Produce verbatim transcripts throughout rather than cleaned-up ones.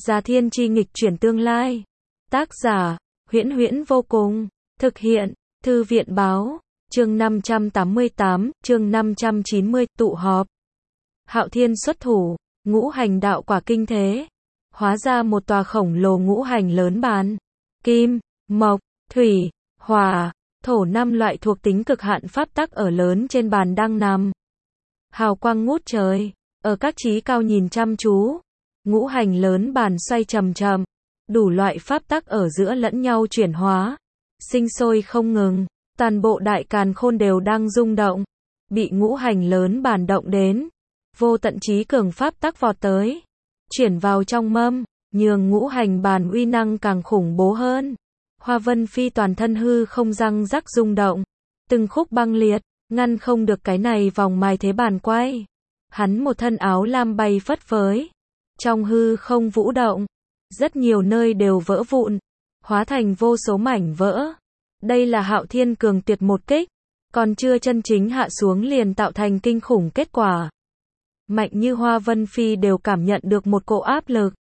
Già thiên chi nghịch chuyển tương lai. Tác giả, Huyễn Huyễn vô cùng. Thực hiện, Thư viện báo. Chương năm trăm tám mươi tám, chương năm trăm chín mươi, tụ họp. Hạo Thiên xuất thủ, ngũ hành đạo quả kinh thế. Hóa ra một tòa khổng lồ ngũ hành lớn bàn. Kim, mộc, thủy, hỏa, thổ năm loại thuộc tính cực hạn pháp tắc ở lớn trên bàn đang nằm. Hào quang ngút trời, ở các chí cao nhìn chăm chú. Ngũ hành lớn bàn xoay chậm chậm, đủ loại pháp tắc ở giữa lẫn nhau chuyển hóa, sinh sôi không ngừng, toàn bộ đại càn khôn đều đang rung động, bị ngũ hành lớn bàn động đến, vô tận chí cường pháp tắc vọt tới, chuyển vào trong mâm, nhường ngũ hành bàn uy năng càng khủng bố hơn. Hoa Vân Phi toàn thân hư không răng rắc rung động, từng khúc băng liệt, ngăn không được cái này vòng mai thế bàn quay. Hắn một thân áo lam bay phất phới, trong hư không vũ động, rất nhiều nơi đều vỡ vụn, hóa thành vô số mảnh vỡ. Đây là Hạo Thiên cường tuyệt một kích, còn chưa chân chính hạ xuống liền tạo thành kinh khủng kết quả. Mạnh như Hoa Vân Phi đều cảm nhận được một cỗ áp lực.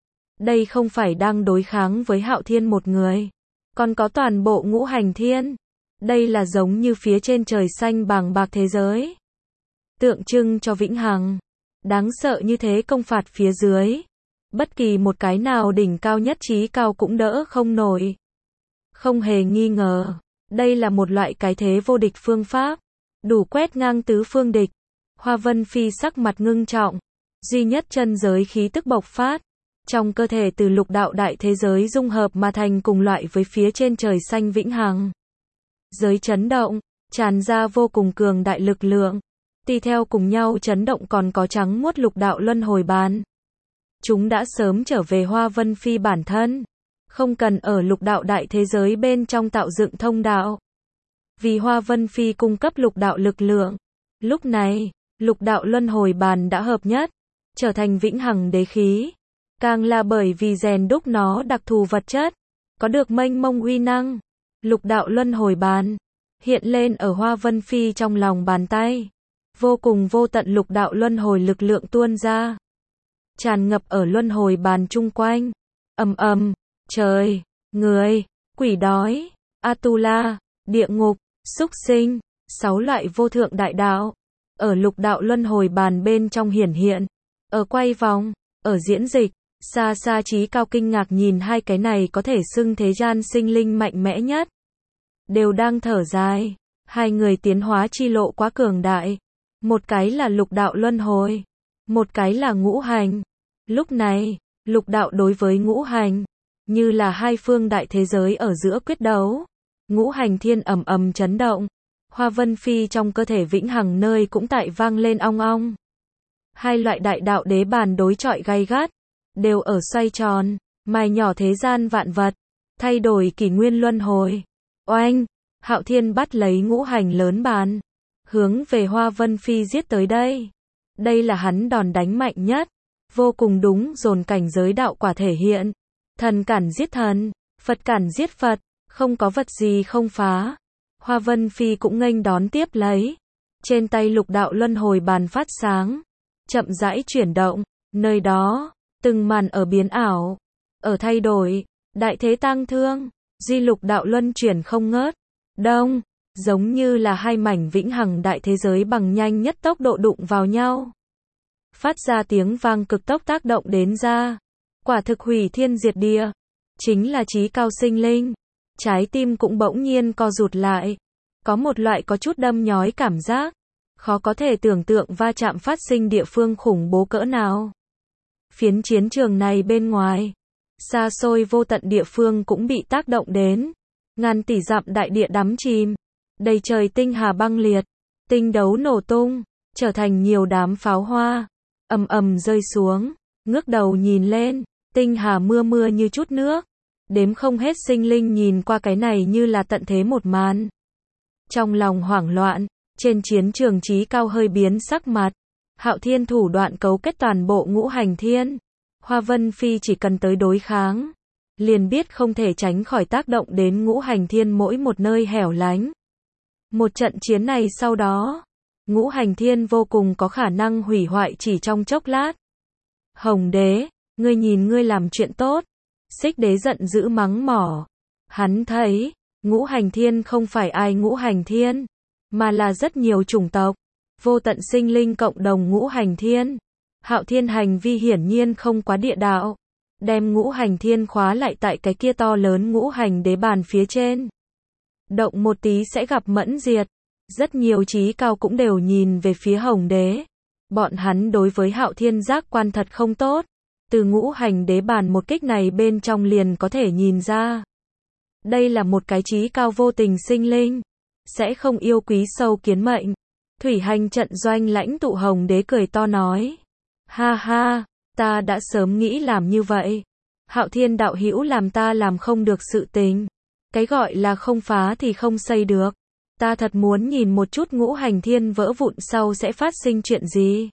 Đây không phải đang đối kháng với Hạo Thiên một người, còn có toàn bộ ngũ hành thiên. Đây là giống như phía trên trời xanh bàng bạc thế giới, tượng trưng cho vĩnh hằng. Đáng sợ như thế công phạt phía dưới, bất kỳ một cái nào đỉnh cao nhất chí cao cũng đỡ không nổi. Không hề nghi ngờ, đây là một loại cái thế vô địch phương pháp, đủ quét ngang tứ phương địch. Hoa Vân Phi sắc mặt ngưng trọng, duy nhất chân giới khí tức bộc phát, trong cơ thể từ lục đạo đại thế giới dung hợp mà thành cùng loại với phía trên trời xanh vĩnh hằng. Giới chấn động, tràn ra vô cùng cường đại lực lượng. Tùy theo cùng nhau chấn động còn có trắng muốt lục đạo luân hồi bàn. Chúng đã sớm trở về Hoa Vân Phi bản thân, không cần ở lục đạo đại thế giới bên trong tạo dựng thông đạo. Vì Hoa Vân Phi cung cấp lục đạo lực lượng, lúc này, lục đạo luân hồi bàn đã hợp nhất, trở thành vĩnh hằng đế khí. Càng là bởi vì rèn đúc nó đặc thù vật chất, có được mênh mông uy năng. Lục đạo luân hồi bàn hiện lên ở Hoa Vân Phi trong lòng bàn tay. Vô cùng vô tận lục đạo luân hồi lực lượng tuôn ra, tràn ngập ở luân hồi bàn chung quanh. Ầm ầm, trời, người, quỷ đói, Atula, địa ngục, súc sinh, sáu loại vô thượng đại đạo ở lục đạo luân hồi bàn bên trong hiển hiện, ở quay vòng, ở diễn dịch. Xa xa chí cao kinh ngạc nhìn hai cái này có thể xưng thế gian sinh linh mạnh mẽ nhất, đều đang thở dài. Hai người tiến hóa chi lộ quá cường đại. Một cái là lục đạo luân hồi, một cái là ngũ hành. Lúc này, lục đạo đối với ngũ hành, như là hai phương đại thế giới ở giữa quyết đấu. Ngũ hành thiên ầm ầm chấn động, Hoa Vân Phi trong cơ thể vĩnh hằng nơi cũng tại vang lên ong ong. Hai loại đại đạo đế bàn đối chọi gay gắt, đều ở xoay tròn, mài nhỏ thế gian vạn vật, thay đổi kỷ nguyên luân hồi. Oanh, Hạo Thiên bắt lấy ngũ hành lớn bàn, hướng về Hoa Vân Phi giết tới đây. Đây là hắn đòn đánh mạnh nhất, vô cùng đúng dồn cảnh giới đạo quả thể hiện. Thần cản giết thần, Phật cản giết Phật, không có vật gì không phá. Hoa Vân Phi cũng nghênh đón tiếp lấy. Trên tay lục đạo luân hồi bàn phát sáng, chậm rãi chuyển động, nơi đó, từng màn ở biến ảo, ở thay đổi, đại thế tang thương, duy lục đạo luân chuyển không ngớt. Đông, giống như là hai mảnh vĩnh hằng đại thế giới bằng nhanh nhất tốc độ đụng vào nhau. Phát ra tiếng vang cực tốc tác động đến ra. Quả thực hủy thiên diệt địa. Chính là chí cao sinh linh. Trái tim cũng bỗng nhiên co rụt lại. Có một loại có chút đâm nhói cảm giác. Khó có thể tưởng tượng va chạm phát sinh địa phương khủng bố cỡ nào. Phiến chiến trường này bên ngoài, xa xôi vô tận địa phương cũng bị tác động đến. Ngàn tỷ dặm đại địa đắm chìm. Đầy trời tinh hà băng liệt, tinh đấu nổ tung, trở thành nhiều đám pháo hoa, ầm ầm rơi xuống. Ngước đầu nhìn lên, tinh hà mưa mưa như chút nước, đếm không hết sinh linh nhìn qua cái này như là tận thế một màn. Trong lòng hoảng loạn, trên chiến trường chí cao hơi biến sắc mặt. Hạo Thiên thủ đoạn cấu kết toàn bộ ngũ hành thiên. Hoa Vân Phi chỉ cần tới đối kháng, liền biết không thể tránh khỏi tác động đến ngũ hành thiên mỗi một nơi hẻo lánh. Một trận chiến này sau đó, ngũ hành thiên vô cùng có khả năng hủy hoại chỉ trong chốc lát. Hồng Đế, Ngươi nhìn ngươi làm chuyện tốt. Xích đế giận dữ mắng mỏ. Hắn thấy, ngũ hành thiên không phải ai ngũ hành thiên, mà là rất nhiều chủng tộc, vô tận sinh linh cộng đồng ngũ hành thiên. Hạo Thiên hành vi hiển nhiên không quá địa đạo, đem ngũ hành thiên khóa lại tại cái kia to lớn ngũ hành đế bàn phía trên. Động một tí sẽ gặp mẫn diệt. Rất nhiều trí cao cũng đều nhìn về phía Hồng đế. Bọn hắn đối với Hạo Thiên giác quan thật không tốt. Từ ngũ hành đế bàn một kích này bên trong liền có thể nhìn ra. Đây là một cái trí cao vô tình sinh linh. Sẽ không yêu quý sâu kiến mệnh. Thủy hành trận doanh lãnh tụ Hồng đế cười to nói. Ha ha, ta đã sớm nghĩ làm như vậy. Hạo Thiên đạo hữu làm ta làm không được sự tình. Cái gọi là không phá thì không xây được. Ta thật muốn nhìn một chút ngũ hành thiên vỡ vụn sau sẽ phát sinh chuyện gì.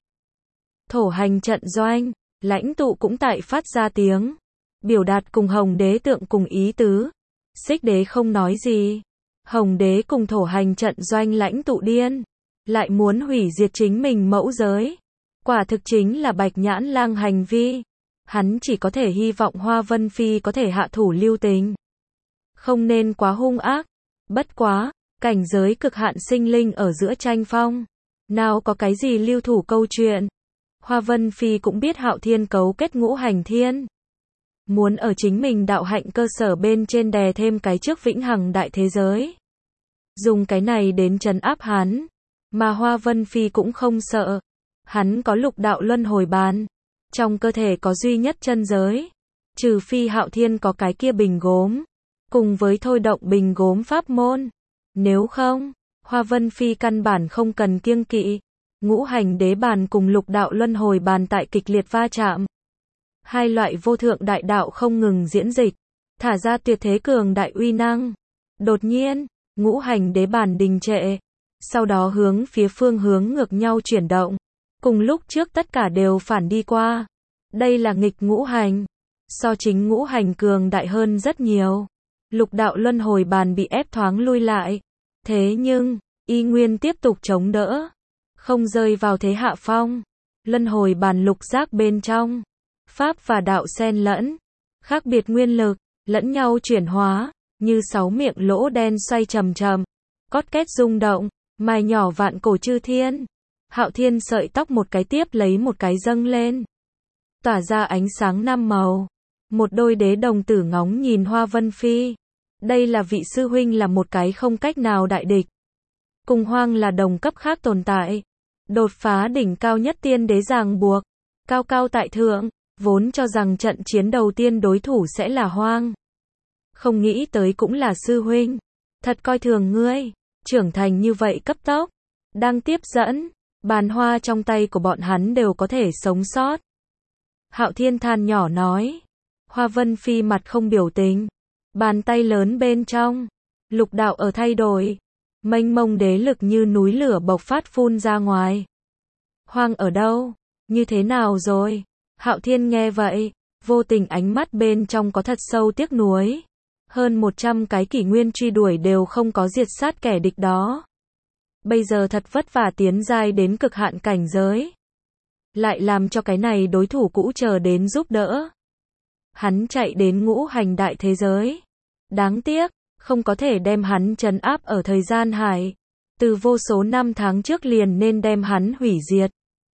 Thổ hành trận doanh, lãnh tụ cũng tại phát ra tiếng. Biểu đạt cùng Hồng đế tượng cùng ý tứ. Xích đế không nói gì. Hồng đế cùng thổ hành trận doanh lãnh tụ điên. Lại muốn hủy diệt chính mình mẫu giới. Quả thực chính là bạch nhãn lang hành vi. Hắn chỉ có thể hy vọng Hoa Vân Phi có thể hạ thủ lưu tình. Không nên quá hung ác. Bất quá, cảnh giới cực hạn sinh linh ở giữa tranh phong. Nào có cái gì lưu thủ câu chuyện. Hoa Vân Phi cũng biết Hạo Thiên cấu kết ngũ hành thiên. Muốn ở chính mình đạo hạnh cơ sở bên trên đè thêm cái trước vĩnh hằng đại thế giới. Dùng cái này đến trấn áp hắn. Mà Hoa Vân Phi cũng không sợ. Hắn có lục đạo luân hồi bàn. Trong cơ thể có duy nhất chân giới. Trừ phi Hạo Thiên có cái kia bình gốm. Cùng với thôi động bình gốm pháp môn. Nếu không, Hoa Vân Phi căn bản không cần kiêng kỵ. Ngũ hành đế bàn cùng lục đạo luân hồi bàn tại kịch liệt va chạm. Hai loại vô thượng đại đạo không ngừng diễn dịch. Thả ra tuyệt thế cường đại uy năng. Đột nhiên, ngũ hành đế bàn đình trệ. Sau đó hướng phía phương hướng ngược nhau chuyển động. Cùng lúc trước tất cả đều phản đi qua. Đây là nghịch ngũ hành. So chính ngũ hành cường đại hơn rất nhiều. Lục đạo luân hồi bàn bị ép thoáng lui lại. Thế nhưng, y nguyên tiếp tục chống đỡ. Không rơi vào thế hạ phong. Luân hồi bàn lục giác bên trong. Pháp và đạo xen lẫn. Khác biệt nguyên lực, lẫn nhau chuyển hóa. Như sáu miệng lỗ đen xoay chậm chậm. Cót két rung động. Mài nhỏ vạn cổ chư thiên. Hạo Thiên sợi tóc một cái tiếp lấy một cái dâng lên. Tỏa ra ánh sáng năm màu. Một đôi đế đồng tử ngóng nhìn Hoa Vân Phi. Đây là vị sư huynh là một cái không cách nào đại địch. Cùng Hoang là đồng cấp khác tồn tại. Đột phá đỉnh cao nhất tiên đế ràng buộc. Cao cao tại thượng. Vốn cho rằng trận chiến đầu tiên đối thủ sẽ là Hoang. Không nghĩ tới cũng là sư huynh. Thật coi thường ngươi. Trưởng thành như vậy cấp tốc. Đang tiếp dẫn. Bàn hoa trong tay của bọn hắn đều có thể sống sót. Hạo Thiên than nhỏ nói. Hoa Vân Phi mặt không biểu tình. Bàn tay lớn bên trong. Lục đạo ở thay đổi. Mênh mông đế lực như núi lửa bộc phát phun ra ngoài. Hoang ở đâu? Như thế nào rồi? Hạo Thiên nghe vậy. Vô tình ánh mắt bên trong có thật sâu tiếc nuối. Hơn một trăm cái kỷ nguyên truy đuổi đều không có diệt sát kẻ địch đó. Bây giờ thật vất vả tiến giai đến cực hạn cảnh giới. Lại làm cho cái này đối thủ cũ chờ đến giúp đỡ. Hắn chạy đến ngũ hành đại thế giới. Đáng tiếc, không có thể đem hắn trấn áp ở thời gian hải. Từ vô số năm tháng trước liền nên đem hắn hủy diệt.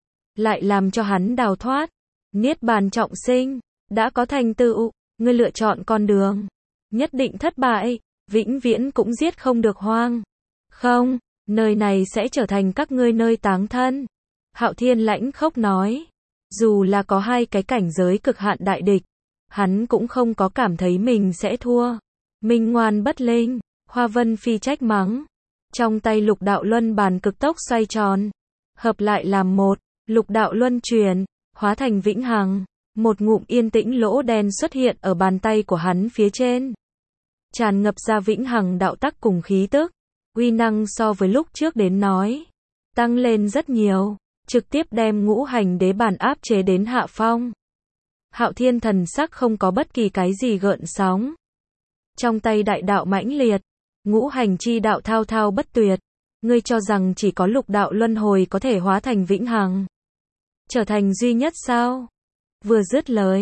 Lại làm cho hắn đào thoát. Niết bàn trọng sinh. Đã có thành tựu. Ngươi lựa chọn con đường. Nhất định thất bại. Vĩnh viễn cũng giết không được Hoang. Không. Nơi này sẽ trở thành các ngươi nơi táng thân. Hạo Thiên lãnh khốc nói. Dù là có hai cái cảnh giới cực hạn đại địch. Hắn cũng không có cảm thấy mình sẽ thua. Minh ngoan bất linh. Hoa Vân Phi trách mắng. Trong tay lục đạo luân bàn cực tốc xoay tròn. Hợp lại làm một. Lục đạo luân chuyển. Hóa thành vĩnh hằng. Một ngụm yên tĩnh lỗ đen xuất hiện ở bàn tay của hắn phía trên. Tràn ngập ra vĩnh hằng đạo tắc cùng khí tức. Uy năng so với lúc trước đến nói. Tăng lên rất nhiều. Trực tiếp đem ngũ hành đế bàn áp chế đến hạ phong. Hạo Thiên thần sắc không có bất kỳ cái gì gợn sóng. Trong tay đại đạo mãnh liệt. Ngũ hành chi đạo thao thao bất tuyệt. Ngươi cho rằng chỉ có lục đạo luân hồi có thể hóa thành vĩnh hằng. Trở thành duy nhất sao? Vừa dứt lời.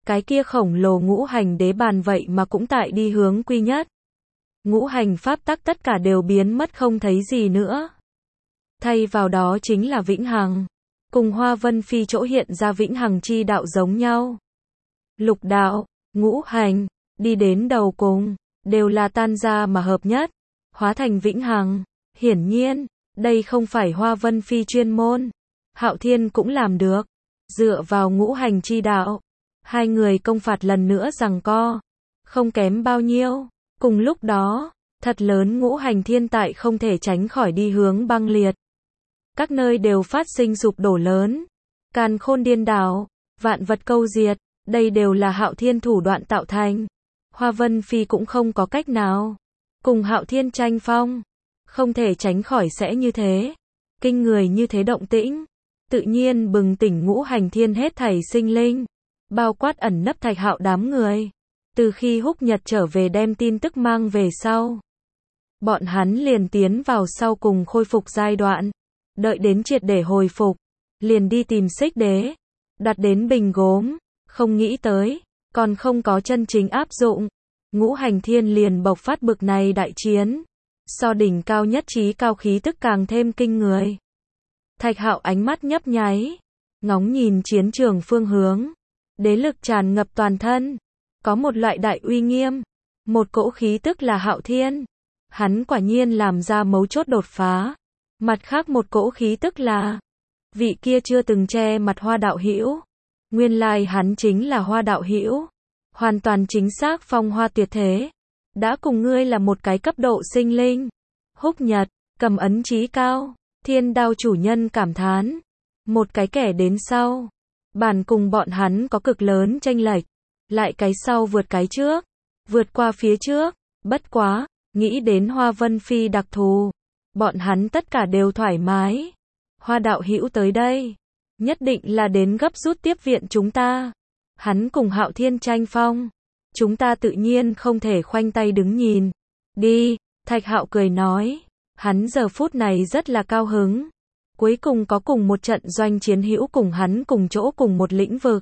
Cái kia khổng lồ ngũ hành đế bàn vậy mà cũng tại đi hướng quy nhất. Ngũ hành pháp tắc tất cả đều biến mất không thấy gì nữa. Thay vào đó chính là vĩnh hằng. Cùng Hoa Vân Phi chỗ hiện ra vĩnh hằng chi đạo giống nhau. Lục đạo, ngũ hành, đi đến đầu cùng, đều là tan ra mà hợp nhất, hóa thành vĩnh hằng. Hiển nhiên, đây không phải Hoa Vân Phi chuyên môn. Hạo Thiên cũng làm được. Dựa vào ngũ hành chi đạo, hai người công phạt lần nữa giằng co. Không kém bao nhiêu. Cùng lúc đó, thật lớn ngũ hành thiên tại không thể tránh khỏi đi hướng băng liệt. Các nơi đều phát sinh sụp đổ lớn. Càn khôn điên đảo, vạn vật câu diệt, đây đều là Hạo Thiên thủ đoạn tạo thành. Hoa Vân Phi cũng không có cách nào. Cùng Hạo Thiên tranh phong, không thể tránh khỏi sẽ như thế. Kinh người như thế động tĩnh, tự nhiên bừng tỉnh ngũ hành thiên hết thảy sinh linh, bao quát ẩn nấp Thạch Hạo đám người. Từ khi Húc Nhật trở về đem tin tức mang về sau, bọn hắn liền tiến vào sau cùng khôi phục giai đoạn. Đợi đến triệt để hồi phục, liền đi tìm Xích Đế, đặt đến bình gốm, không nghĩ tới, còn không có chân chính áp dụng. Ngũ hành thiên liền bộc phát bực này đại chiến, so đỉnh cao nhất trí cao khí tức càng thêm kinh người. Thạch Hạo ánh mắt nhấp nháy, ngóng nhìn chiến trường phương hướng, đế lực tràn ngập toàn thân, có một loại đại uy nghiêm, một cỗ khí tức là Hạo Thiên. Hắn quả nhiên làm ra mấu chốt đột phá. Mặt khác một cỗ khí tức là vị kia chưa từng che mặt Hoa đạo hữu. Nguyên lai hắn chính là Hoa đạo hữu, hoàn toàn chính xác phong hoa tuyệt thế, đã cùng ngươi là một cái cấp độ sinh linh. Húc Nhật, cầm ấn chí cao, Thiên Đao chủ nhân cảm thán, một cái kẻ đến sau, bản cùng bọn hắn có cực lớn chênh lệch, lại cái sau vượt cái trước, vượt qua phía trước, bất quá, nghĩ đến Hoa Vân Phi đặc thù, bọn hắn tất cả đều thoải mái. Hoa đạo hữu tới đây, nhất định là đến gấp rút tiếp viện chúng ta. Hắn cùng Hạo Thiên tranh phong, chúng ta tự nhiên không thể khoanh tay đứng nhìn. Đi, Thạch Hạo cười nói, hắn giờ phút này rất là cao hứng. Cuối cùng có cùng một trận doanh chiến hữu cùng hắn cùng chỗ cùng một lĩnh vực.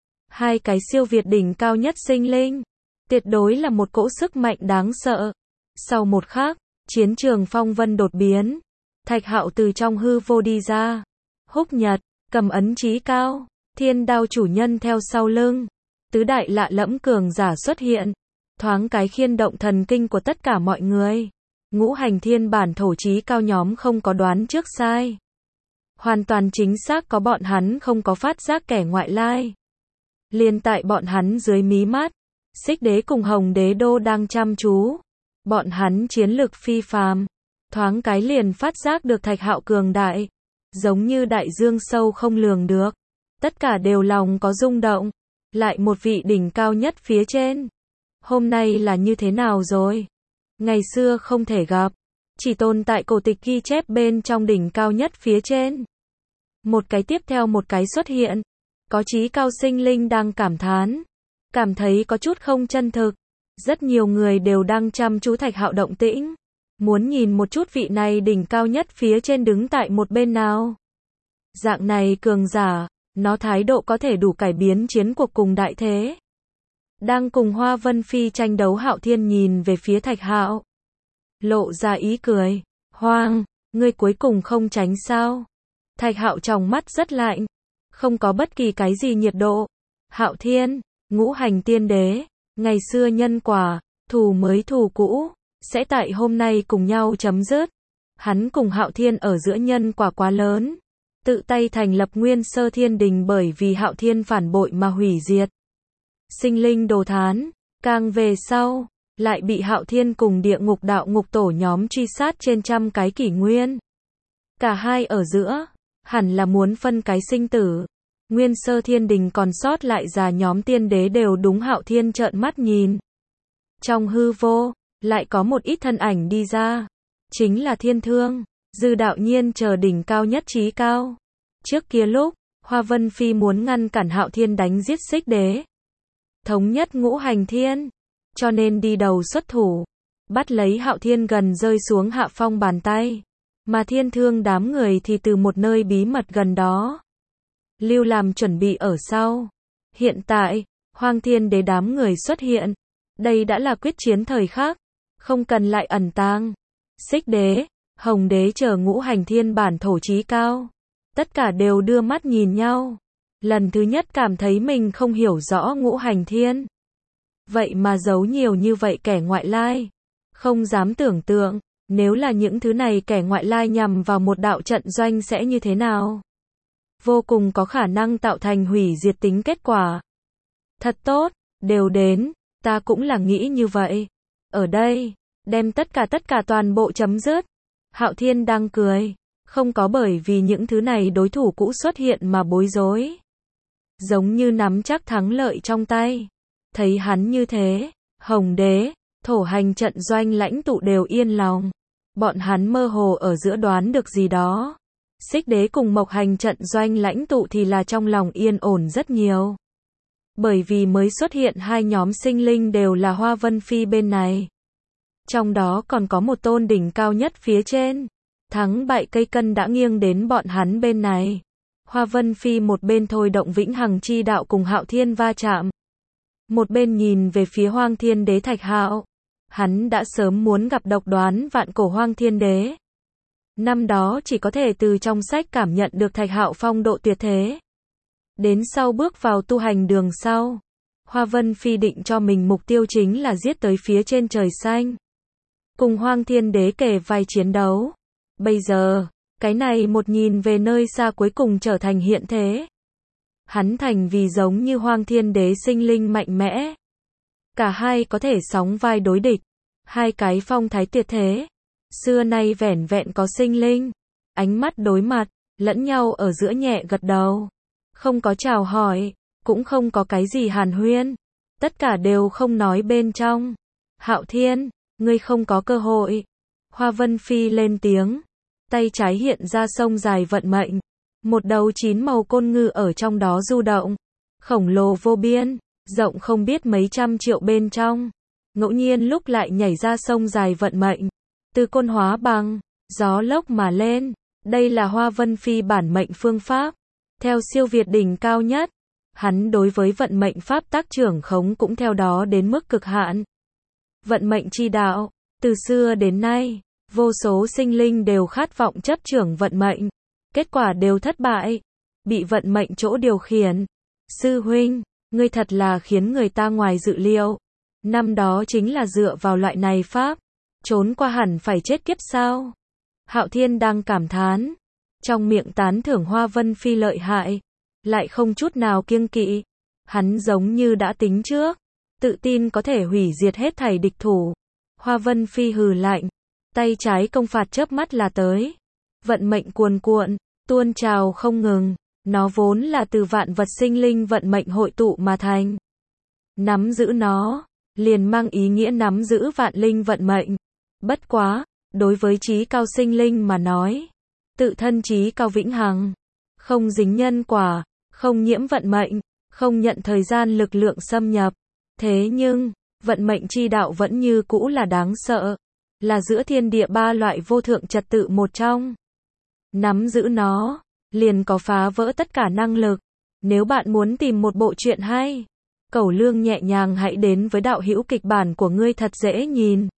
Hai cái siêu việt đỉnh cao nhất sinh linh, tuyệt đối là một cỗ sức mạnh đáng sợ. Sau một khắc, chiến trường phong vân đột biến, Thạch Hạo từ trong hư vô đi ra. Húc Nhật, cầm ấn chí cao, Thiên Đao chủ nhân theo sau lưng. Tứ đại lạ lẫm cường giả xuất hiện, thoáng cái khiên động thần kinh của tất cả mọi người. Ngũ hành thiên bản thổ chí cao nhóm không có đoán trước sai. Hoàn toàn chính xác có bọn hắn không có phát giác kẻ ngoại lai. Liên tại bọn hắn dưới mí mắt, Xích Đế cùng Hồng Đế Đô đang chăm chú. Bọn hắn chiến lực phi phàm, thoáng cái liền phát giác được Thạch Hạo cường đại, giống như đại dương sâu không lường được. Tất cả đều lòng có rung động, lại một vị đỉnh cao nhất phía trên. Hôm nay là như thế nào rồi? Ngày xưa không thể gặp, chỉ tồn tại cổ tịch ghi chép bên trong đỉnh cao nhất phía trên. Một cái tiếp theo một cái xuất hiện, có chí cao sinh linh đang cảm thán, cảm thấy có chút không chân thực. Rất nhiều người đều đang chăm chú Thạch Hạo động tĩnh, muốn nhìn một chút vị này đỉnh cao nhất phía trên đứng tại một bên nào. Dạng này cường giả, nó thái độ có thể đủ cải biến chiến cuộc cùng đại thế. Đang cùng Hoa Vân Phi tranh đấu Hạo Thiên nhìn về phía Thạch Hạo, lộ ra ý cười. Hoang, ngươi cuối cùng không tránh sao? Thạch Hạo trong mắt rất lạnh, không có bất kỳ cái gì nhiệt độ. Hạo Thiên, ngũ hành tiên đế, ngày xưa nhân quả, thù mới thù cũ, sẽ tại hôm nay cùng nhau chấm dứt. Hắn cùng Hạo Thiên ở giữa nhân quả quá lớn, tự tay thành lập Nguyên Sơ Thiên Đình bởi vì Hạo Thiên phản bội mà hủy diệt. Sinh linh đồ thán, càng về sau, lại bị Hạo Thiên cùng địa ngục đạo ngục tổ nhóm truy sát trên trăm cái kỷ nguyên. Cả hai ở giữa, hẳn là muốn phân cái sinh tử. Nguyên Sơ Thiên Đình còn sót lại già nhóm tiên đế đều đúng Hạo Thiên trợn mắt nhìn. Trong hư vô, lại có một ít thân ảnh đi ra. Chính là Thiên Thương, Dư Đạo Nhiên chờ đỉnh cao nhất trí cao. Trước kia lúc, Hoa Vân Phi muốn ngăn cản Hạo Thiên đánh giết Xích Đế, thống nhất ngũ hành thiên, cho nên đi đầu xuất thủ, bắt lấy Hạo Thiên gần rơi xuống hạ phong bàn tay. Mà Thiên Thương đám người thì từ một nơi bí mật gần đó lưu làm chuẩn bị ở sau. Hiện tại, Hoang Thiên Đế đám người xuất hiện. Đây đã là quyết chiến thời khắc, không cần lại ẩn tàng. Xích Đế, Hồng Đế chờ ngũ hành thiên bản thổ chí cao. Tất cả đều đưa mắt nhìn nhau. Lần thứ nhất cảm thấy mình không hiểu rõ ngũ hành thiên. Vậy mà giấu nhiều như vậy kẻ ngoại lai. Không dám tưởng tượng, nếu là những thứ này kẻ ngoại lai nhằm vào một đạo trận doanh sẽ như thế nào. Vô cùng có khả năng tạo thành hủy diệt tính kết quả. Thật tốt, đều đến, ta cũng là nghĩ như vậy. Ở đây, đem tất cả tất cả toàn bộ chấm dứt. Hạo Thiên đang cười, không có bởi vì những thứ này đối thủ cũ xuất hiện mà bối rối. Giống như nắm chắc thắng lợi trong tay. Thấy hắn như thế, Hồng Đế, thổ hành trận doanh lãnh tụ đều yên lòng. Bọn hắn mơ hồ ở giữa đoán được gì đó. Xích Đế cùng Mộc hành trận doanh lãnh tụ thì là trong lòng yên ổn rất nhiều. Bởi vì mới xuất hiện hai nhóm sinh linh đều là Hoa Vân Phi bên này. Trong đó còn có một tôn đỉnh cao nhất phía trên. Thắng bại cây cân đã nghiêng đến bọn hắn bên này. Hoa Vân Phi một bên thôi động vĩnh hằng chi đạo cùng Hạo Thiên va chạm. Một bên nhìn về phía Hoang Thiên Đế Thạch Hạo. Hắn đã sớm muốn gặp độc đoán vạn cổ Hoang Thiên Đế. Năm đó chỉ có thể từ trong sách cảm nhận được Thạch Hạo phong độ tuyệt thế. Đến sau bước vào tu hành đường sau, Hoa Vân Phi định cho mình mục tiêu chính là giết tới phía trên trời xanh. Cùng Hoang Thiên Đế kể vai chiến đấu. Bây giờ, cái này một nhìn về nơi xa cuối cùng trở thành hiện thế. Hắn thành vì giống như Hoang Thiên Đế sinh linh mạnh mẽ. Cả hai có thể sóng vai đối địch. Hai cái phong thái tuyệt thế. Xưa nay vẻn vẹn có sinh linh. Ánh mắt đối mặt, lẫn nhau ở giữa nhẹ gật đầu. Không có chào hỏi, cũng không có cái gì hàn huyên. Tất cả đều không nói bên trong. Hạo Thiên, ngươi không có cơ hội. Hoa Vân Phi lên tiếng. Tay trái hiện ra sông dài vận mệnh. Một đầu chín màu côn ngư ở trong đó du động. Khổng lồ vô biên, rộng không biết mấy trăm triệu bên trong. Ngẫu nhiên lúc lại nhảy ra sông dài vận mệnh. Từ côn hóa bằng, gió lốc mà lên. Đây là Hoa Vân Phi bản mệnh phương pháp. Theo siêu việt đỉnh cao nhất. Hắn đối với vận mệnh pháp tác trưởng khống cũng theo đó đến mức cực hạn. Vận mệnh chi đạo, từ xưa đến nay, vô số sinh linh đều khát vọng chấp trưởng vận mệnh. Kết quả đều thất bại. Bị vận mệnh chỗ điều khiển. Sư huynh, ngươi thật là khiến người ta ngoài dự liệu. Năm đó chính là dựa vào loại này pháp. Trốn qua hẳn phải chết kiếp sao. Hạo Thiên đang cảm thán. Trong miệng tán thưởng Hoa Vân Phi lợi hại. Lại không chút nào kiêng kỵ. Hắn giống như đã tính trước. Tự tin có thể hủy diệt hết thảy địch thủ. Hoa Vân Phi hừ lạnh. Tay trái công phạt chớp mắt là tới. Vận mệnh cuồn cuộn, tuôn trào không ngừng. Nó vốn là từ vạn vật sinh linh vận mệnh hội tụ mà thành. Nắm giữ nó, liền mang ý nghĩa nắm giữ vạn linh vận mệnh. Bất quá, đối với trí cao sinh linh mà nói, tự thân trí cao vĩnh hằng, không dính nhân quả, không nhiễm vận mệnh, không nhận thời gian lực lượng xâm nhập. Thế nhưng, vận mệnh chi đạo vẫn như cũ là đáng sợ, là giữa thiên địa ba loại vô thượng trật tự một trong. Nắm giữ nó, liền có phá vỡ tất cả năng lực. Nếu bạn muốn tìm một bộ truyện hay, Cẩu Lương nhẹ nhàng hãy đến với đạo hữu kịch bản của ngươi thật dễ nhìn.